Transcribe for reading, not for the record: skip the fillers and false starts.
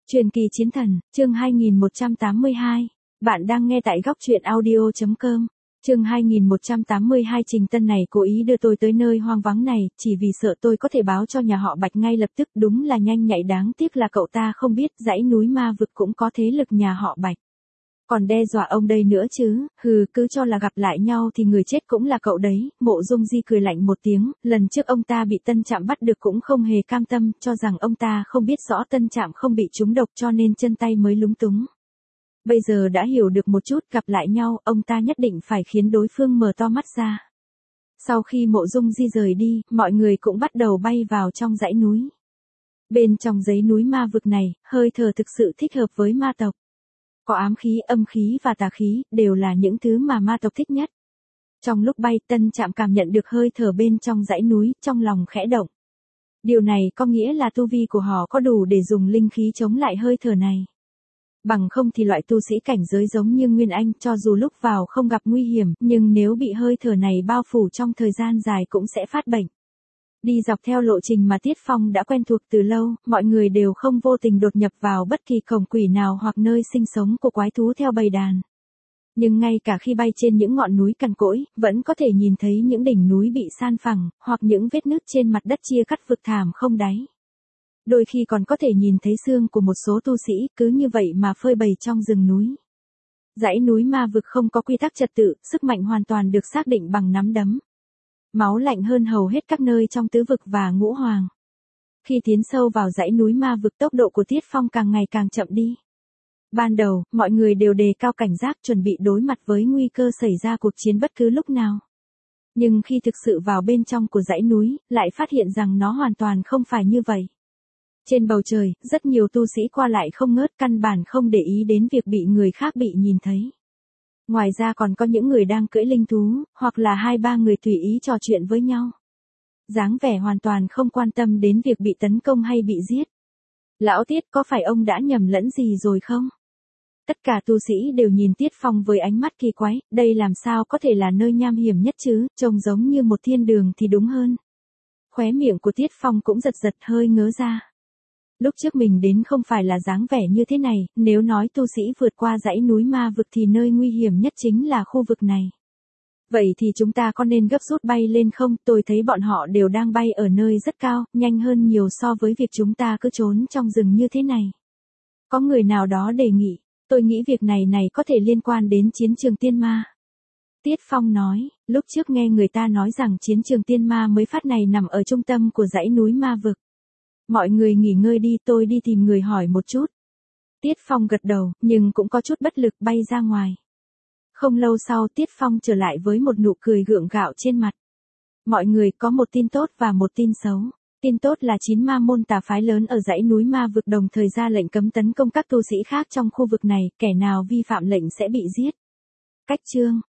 Truyền kỳ chiến thần, chương 2182. Bạn đang nghe tại góc truyện audio.com. Chương 2182. Trình Tân này cố ý đưa tôi tới nơi hoang vắng này, chỉ vì sợ tôi có thể báo cho nhà họ Bạch ngay lập tức. Đúng là nhanh nhạy, đáng tiếc là cậu ta không biết dãy núi ma vực cũng có thế lực nhà họ Bạch. Còn đe dọa ông đây nữa chứ, cứ cho là gặp lại nhau thì người chết cũng là cậu đấy. Mộ Dung Di cười lạnh một tiếng, lần trước ông ta bị Tân Trạm bắt được cũng không hề cam tâm, cho rằng ông ta không biết rõ Tân Trạm không bị trúng độc cho nên chân tay mới lúng túng. Bây giờ đã hiểu được một chút, gặp lại nhau, ông ta nhất định phải khiến đối phương mở to mắt ra. Sau khi Mộ Dung Di rời đi, mọi người cũng bắt đầu bay vào trong dãy núi. Bên trong dãy núi ma vực này, hơi thở thực sự thích hợp với ma tộc. Có ám khí, âm khí và tà khí, đều là những thứ mà ma tộc thích nhất. Trong lúc bay, Tân Trạm cảm nhận được hơi thở bên trong dãy núi, trong lòng khẽ động. Điều này có nghĩa là tu vi của họ có đủ để dùng linh khí chống lại hơi thở này. Bằng không thì loại tu sĩ cảnh giới giống như Nguyên Anh, cho dù lúc vào không gặp nguy hiểm, nhưng nếu bị hơi thở này bao phủ trong thời gian dài cũng sẽ phát bệnh. Đi dọc theo lộ trình mà Tiết Phong đã quen thuộc từ lâu, mọi người đều không vô tình đột nhập vào bất kỳ cổng quỷ nào hoặc nơi sinh sống của quái thú theo bầy đàn. Nhưng ngay cả khi bay trên những ngọn núi cằn cỗi, vẫn có thể nhìn thấy những đỉnh núi bị san phẳng, hoặc những vết nứt trên mặt đất chia cắt vực thẳm không đáy. Đôi khi còn có thể nhìn thấy xương của một số tu sĩ, cứ như vậy mà phơi bày trong rừng núi. Dãy núi ma vực không có quy tắc trật tự, sức mạnh hoàn toàn được xác định bằng nắm đấm. Máu lạnh hơn hầu hết các nơi trong tứ vực và ngũ hoàng. Khi tiến sâu vào dãy núi ma vực, tốc độ của Tiết Phong càng ngày càng chậm đi. Ban đầu, mọi người đều đề cao cảnh giác, chuẩn bị đối mặt với nguy cơ xảy ra cuộc chiến bất cứ lúc nào. Nhưng khi thực sự vào bên trong của dãy núi, lại phát hiện rằng nó hoàn toàn không phải như vậy. Trên bầu trời, rất nhiều tu sĩ qua lại không ngớt, căn bản không để ý đến việc bị người khác bị nhìn thấy. Ngoài ra còn có những người đang cưỡi linh thú, hoặc là 2-3 người tùy ý trò chuyện với nhau. Dáng vẻ hoàn toàn không quan tâm đến việc bị tấn công hay bị giết. Lão Tiết, có phải ông đã nhầm lẫn gì rồi không? Tất cả tu sĩ đều nhìn Tiết Phong với ánh mắt kỳ quái, đây làm sao có thể là nơi nham hiểm nhất chứ, trông giống như một thiên đường thì đúng hơn. Khóe miệng của Tiết Phong cũng giật giật, hơi ngớ ra. Lúc trước mình đến không phải là dáng vẻ như thế này, nếu nói tu sĩ vượt qua dãy núi ma vực thì nơi nguy hiểm nhất chính là khu vực này. Vậy thì chúng ta có nên gấp rút bay lên không? Tôi thấy bọn họ đều đang bay ở nơi rất cao, nhanh hơn nhiều so với việc chúng ta cứ trốn trong rừng như thế này. Có người nào đó đề nghị, tôi nghĩ việc này có thể liên quan đến chiến trường tiên ma. Tiết Phong nói, lúc trước nghe người ta nói rằng chiến trường tiên ma mới phát này nằm ở trung tâm của dãy núi ma vực. Mọi người nghỉ ngơi đi, tôi đi tìm người hỏi một chút. Tiết Phong gật đầu, nhưng cũng có chút bất lực bay ra ngoài. Không lâu sau Tiết Phong trở lại với một nụ cười gượng gạo trên mặt. Mọi người, có một tin tốt và một tin xấu. Tin tốt là 9 ma môn tà phái lớn ở dãy núi ma vực đồng thời ra lệnh cấm tấn công các tu sĩ khác trong khu vực này, kẻ nào vi phạm lệnh sẽ bị giết. Cách chương